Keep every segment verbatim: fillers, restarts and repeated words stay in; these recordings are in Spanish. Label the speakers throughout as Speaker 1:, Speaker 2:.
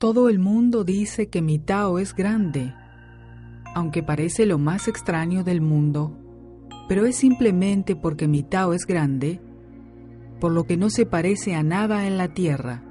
Speaker 1: Todo el mundo dice que mi Tao es grande, aunque parece lo más extraño del mundo, pero es simplemente porque mi Tao es grande, por lo que no se parece a nada en la tierra.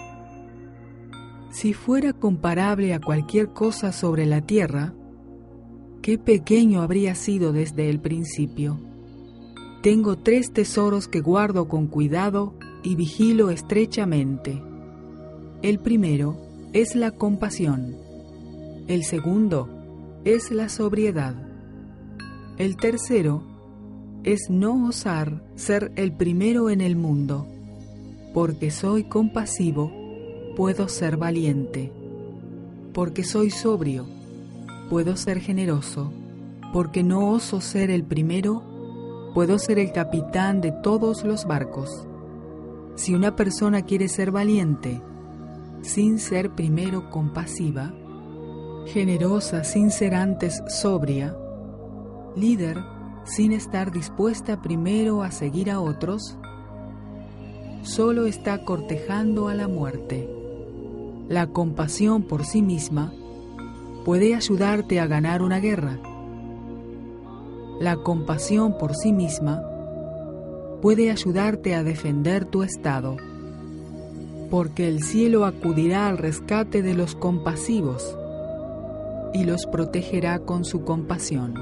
Speaker 1: Si fuera comparable a cualquier cosa sobre la tierra, qué pequeño habría sido desde el principio. Tengo tres tesoros que guardo con cuidado y vigilo estrechamente. El primero es la compasión. El segundo es la sobriedad. El tercero es no osar ser el primero en el mundo. Porque soy compasivo, puedo ser valiente. Porque soy sobrio, puedo ser generoso. Porque no oso ser el primero, puedo ser el capitán de todos los barcos. Si una persona quiere ser valiente, sin ser primero compasiva, generosa sin ser antes sobria, líder sin estar dispuesta primero a seguir a otros, solo está cortejando a la muerte. La compasión por sí misma puede ayudarte a ganar una guerra. La compasión por sí misma puede ayudarte a defender tu estado, porque el cielo acudirá al rescate de los compasivos y los protegerá con su compasión.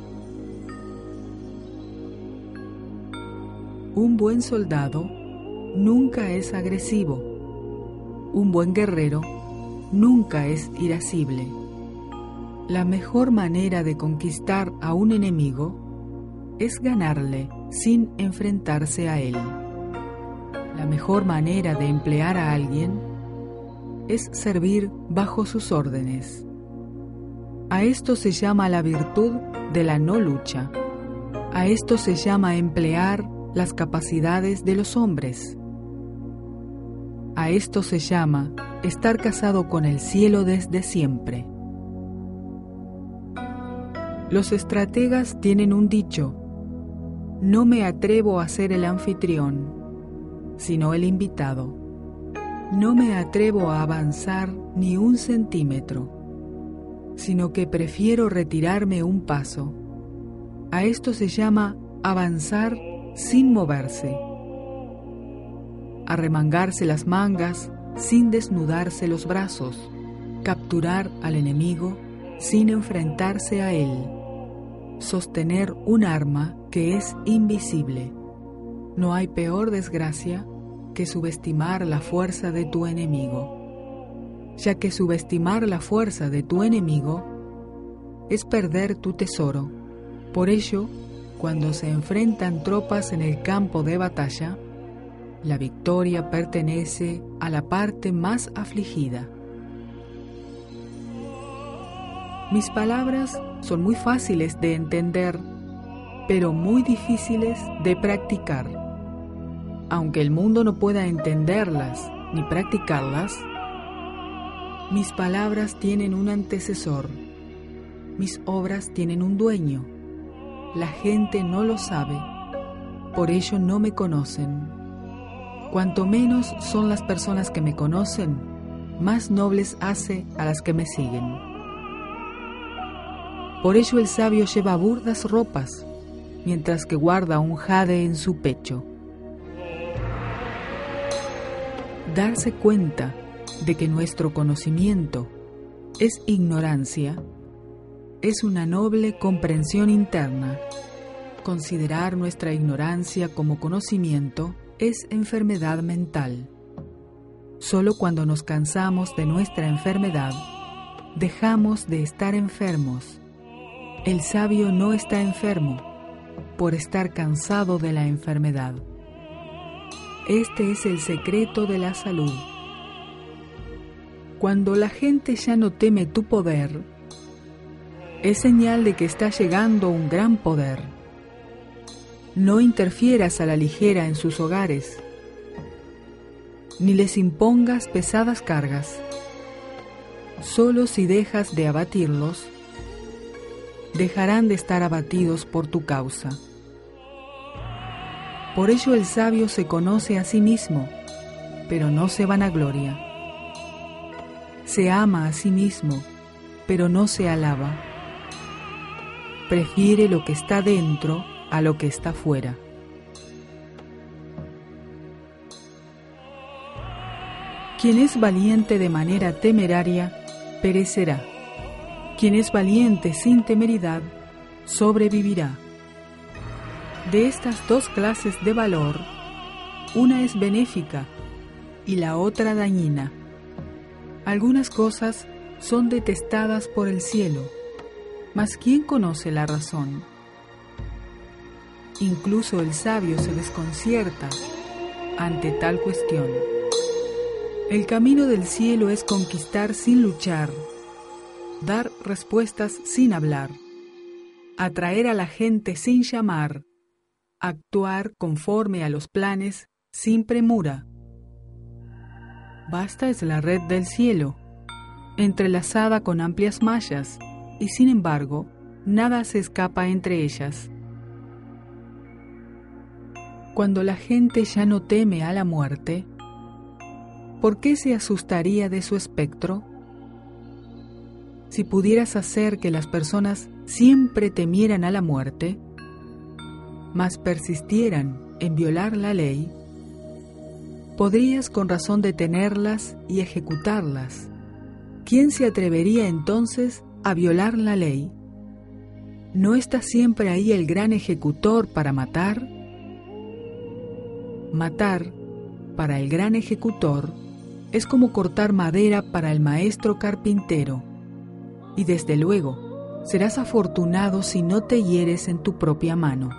Speaker 1: Un buen soldado nunca es agresivo. Un buen guerrero nunca es irascible. La mejor manera de conquistar a un enemigo es ganarle sin enfrentarse a él. La mejor manera de emplear a alguien es servir bajo sus órdenes. A esto se llama la virtud de la no lucha. A esto se llama emplear las capacidades de los hombres. A esto se llama estar casado con el cielo desde siempre. Los estrategas tienen un dicho: no me atrevo a ser el anfitrión, sino el invitado. No me atrevo a avanzar ni un centímetro, sino que prefiero retirarme un paso. A esto se llama avanzar sin moverse. Arremangarse las mangas sin desnudarse los brazos. Capturar al enemigo sin enfrentarse a él. Sostener un arma que es invisible. No hay peor desgracia que subestimar la fuerza de tu enemigo, ya que subestimar la fuerza de tu enemigo es perder tu tesoro. Por ello, cuando se enfrentan tropas en el campo de batalla, la victoria pertenece a la parte más afligida. Mis palabras son muy fáciles de entender, pero muy difíciles de practicar. Aunque el mundo no pueda entenderlas ni practicarlas, mis palabras tienen un antecesor, mis obras tienen un dueño. La gente no lo sabe, por ello no me conocen. Cuanto menos son las personas que me conocen, más nobles hace a las que me siguen. Por ello el sabio lleva burdas ropas, mientras que guarda un jade en su pecho. Darse cuenta de que nuestro conocimiento es ignorancia es una noble comprensión interna. Considerar nuestra ignorancia como conocimiento es enfermedad mental. Solo cuando nos cansamos de nuestra enfermedad, dejamos de estar enfermos. El sabio no está enfermo por estar cansado de la enfermedad. Este es el secreto de la salud. Cuando la gente ya no teme tu poder, es señal de que está llegando un gran poder. No interfieras a la ligera en sus hogares, ni les impongas pesadas cargas. Solo si dejas de abatirlos, dejarán de estar abatidos por tu causa. Por ello el sabio se conoce a sí mismo, pero no se vanagloria. se ama a sí mismo, pero no se alaba. Prefiere lo que está dentro a lo que está fuera. Quien es valiente de manera temeraria, perecerá. Quien es valiente sin temeridad, sobrevivirá. De estas dos clases de valor, una es benéfica y la otra dañina. Algunas cosas son detestadas por el cielo, mas ¿quién conoce la razón? Incluso el sabio se desconcierta ante tal cuestión. El camino del cielo es conquistar sin luchar, dar respuestas sin hablar, atraer a la gente sin llamar, actuar conforme a los planes sin premura. Vasta es la red del cielo, entrelazada con amplias mallas, y sin embargo, nada se escapa entre ellas. Cuando la gente ya no teme a la muerte, ¿por qué se asustaría de su espectro? Si pudieras hacer que las personas siempre temieran a la muerte, mas persistieran en violar la ley, podrías con razón detenerlas y ejecutarlas. ¿Quién se atrevería entonces a violar la ley? ¿No está siempre ahí el gran ejecutor para matar? Matar, para el gran ejecutor, es como cortar madera para el maestro carpintero, y desde luego serás afortunado si no te hieres en tu propia mano.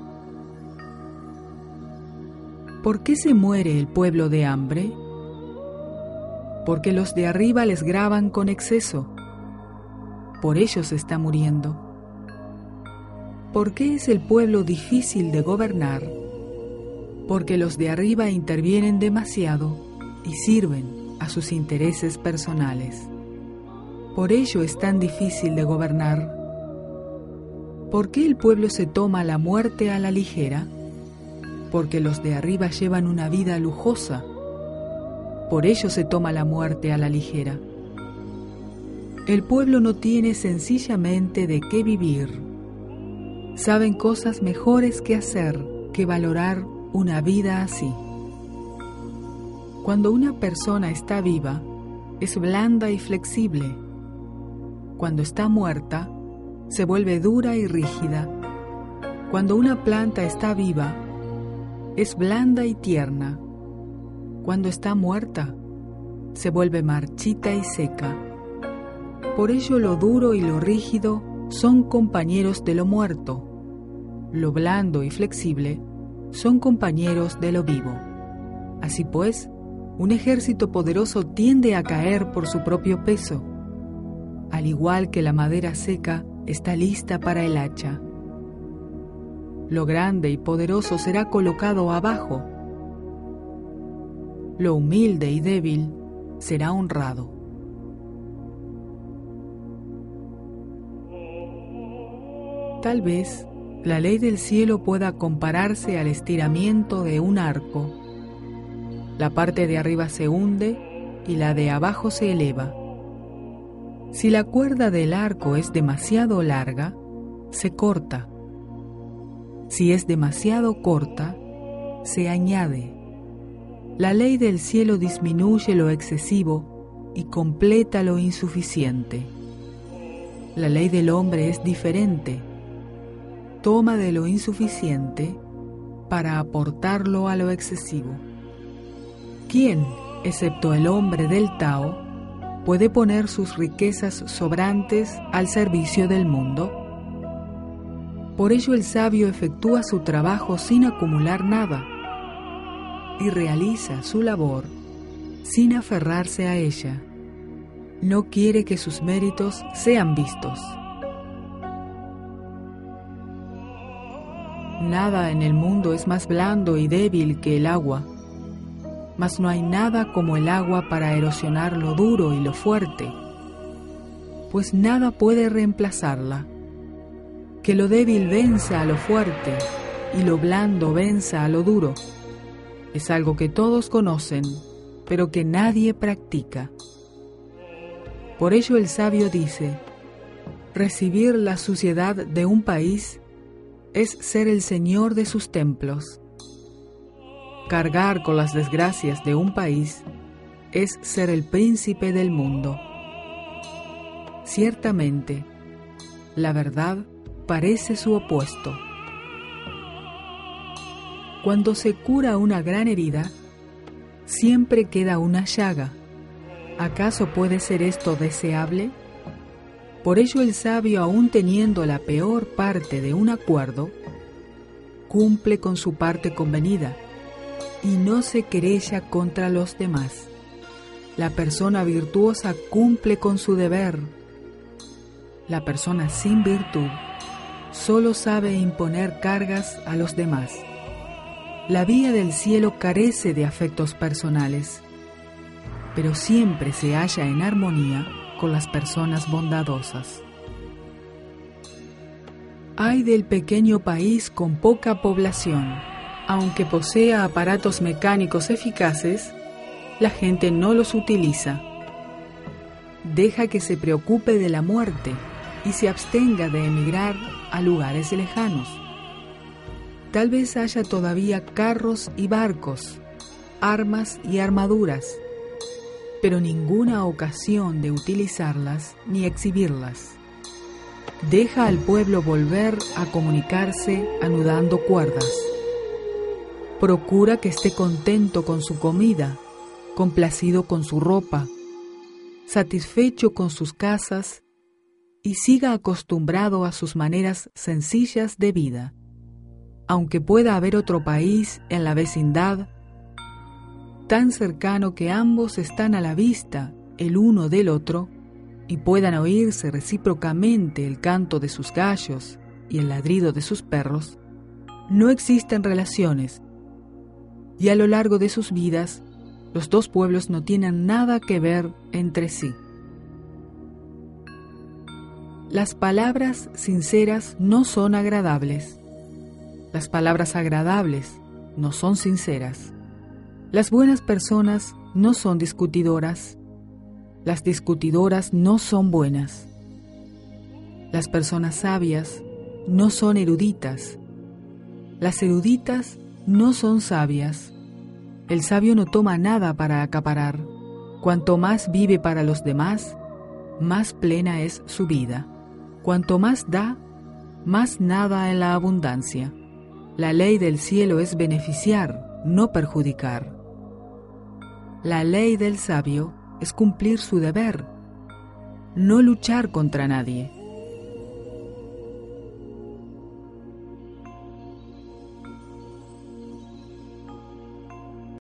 Speaker 1: ¿Por qué se muere el pueblo de hambre? Porque los de arriba les gravan con exceso. Por ello se está muriendo. ¿Por qué es el pueblo difícil de gobernar? Porque los de arriba intervienen demasiado y sirven a sus intereses personales. Por ello es tan difícil de gobernar. ¿Por qué el pueblo se toma la muerte a la ligera? Porque los de arriba llevan una vida lujosa. Por ello se toma la muerte a la ligera. El pueblo no tiene sencillamente de qué vivir. Saben cosas mejores que hacer que valorar una vida así. Cuando una persona está viva, es blanda y flexible. Cuando está muerta, se vuelve dura y rígida. Cuando una planta está viva, es blanda y tierna. Cuando está muerta, se vuelve marchita y seca. Por ello lo duro y lo rígido son compañeros de lo muerto. Lo blando y flexible son compañeros de lo vivo. Así pues, un ejército poderoso tiende a caer por su propio peso, al igual que la madera seca está lista para el hacha. Lo grande y poderoso será colocado abajo. Lo humilde y débil será honrado. Tal vez la ley del cielo pueda compararse al estiramiento de un arco. La parte de arriba se hunde y la de abajo se eleva. Si la cuerda del arco es demasiado larga, se corta. Si es demasiado corta, se añade. La ley del cielo disminuye lo excesivo y completa lo insuficiente. La ley del hombre es diferente. Toma de lo insuficiente para aportarlo a lo excesivo. ¿Quién, excepto el hombre del Tao, puede poner sus riquezas sobrantes al servicio del mundo? Por ello el sabio efectúa su trabajo sin acumular nada y realiza su labor sin aferrarse a ella. No quiere que sus méritos sean vistos. Nada en el mundo es más blando y débil que el agua, mas no hay nada como el agua para erosionar lo duro y lo fuerte, pues nada puede reemplazarla. Que lo débil venza a lo fuerte y lo blando venza a lo duro es algo que todos conocen, pero que nadie practica. Por ello el sabio dice: recibir la suciedad de un país es ser el señor de sus templos. Cargar con las desgracias de un país es ser el príncipe del mundo. Ciertamente, la verdad parece su opuesto. Cuando se cura una gran herida, siempre queda una llaga. ¿Acaso puede ser esto deseable? Por ello el sabio, aun teniendo la peor parte de un acuerdo, cumple con su parte convenida y no se querella contra los demás. La persona virtuosa cumple con su deber. La persona sin virtud solo sabe imponer cargas a los demás. La vía del cielo carece de afectos personales, pero siempre se halla en armonía con las personas bondadosas. Ay del pequeño país con poca población. Aunque posea aparatos mecánicos eficaces, la gente no los utiliza. Deja que se preocupe de la muerte y se abstenga de emigrar a lugares lejanos. Tal vez haya todavía carros y barcos, armas y armaduras, pero ninguna ocasión de utilizarlas ni exhibirlas. Deja al pueblo volver a comunicarse anudando cuerdas. Procura que esté contento con su comida, complacido con su ropa, satisfecho con sus casas y siga acostumbrado a sus maneras sencillas de vida. Aunque pueda haber otro país en la vecindad, tan cercano que ambos están a la vista el uno del otro y puedan oírse recíprocamente el canto de sus gallos y el ladrido de sus perros, no existen relaciones, y a lo largo de sus vidas los dos pueblos no tienen nada que ver entre sí. Las palabras sinceras no son agradables. Las palabras agradables no son sinceras. Las buenas personas no son discutidoras. Las discutidoras no son buenas. Las personas sabias no son eruditas. Las eruditas no son sabias. El sabio no toma nada para acaparar. Cuanto más vive para los demás, más plena es su vida. Cuanto más da, más nada en la abundancia. La ley del cielo es beneficiar, no perjudicar. La ley del sabio es cumplir su deber, no luchar contra nadie.